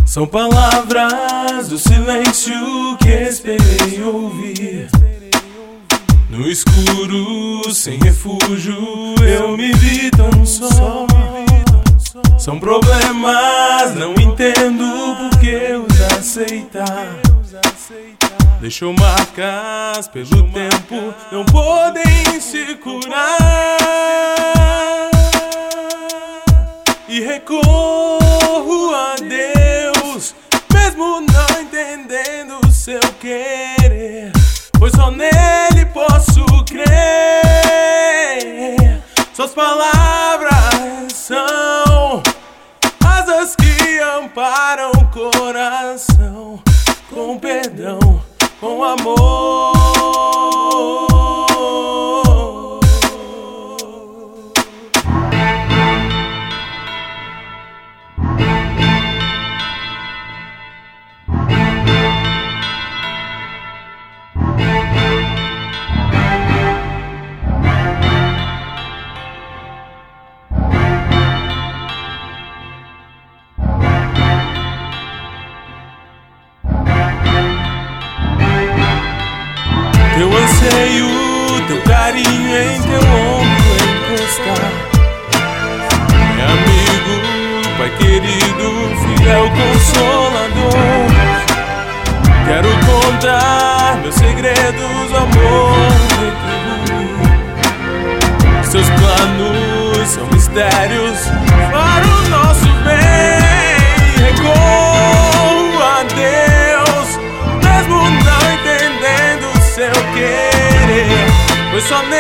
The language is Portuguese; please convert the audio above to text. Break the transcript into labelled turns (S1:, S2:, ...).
S1: São palavras do silêncio que esperei ouvir. No escuro, sem refúgio, eu me vi tão só. São problemas, não entendo por que os aceitar. Deixou marcas pelo tempo, não podem se curar. E recorro a Deus, mesmo não entendendo o seu querer, pois só nele posso crer. Suas palavras são asas que amparam o coração, com perdão, com amor. Teu anseio, teu carinho em teu ombro encostar. É amigo, pai querido, fiel consolador. Quero contar meus segredos, amor, seus planos são mistérios para o nosso bem. Recorro a Deus, mesmo não entendendo seu querer, pois só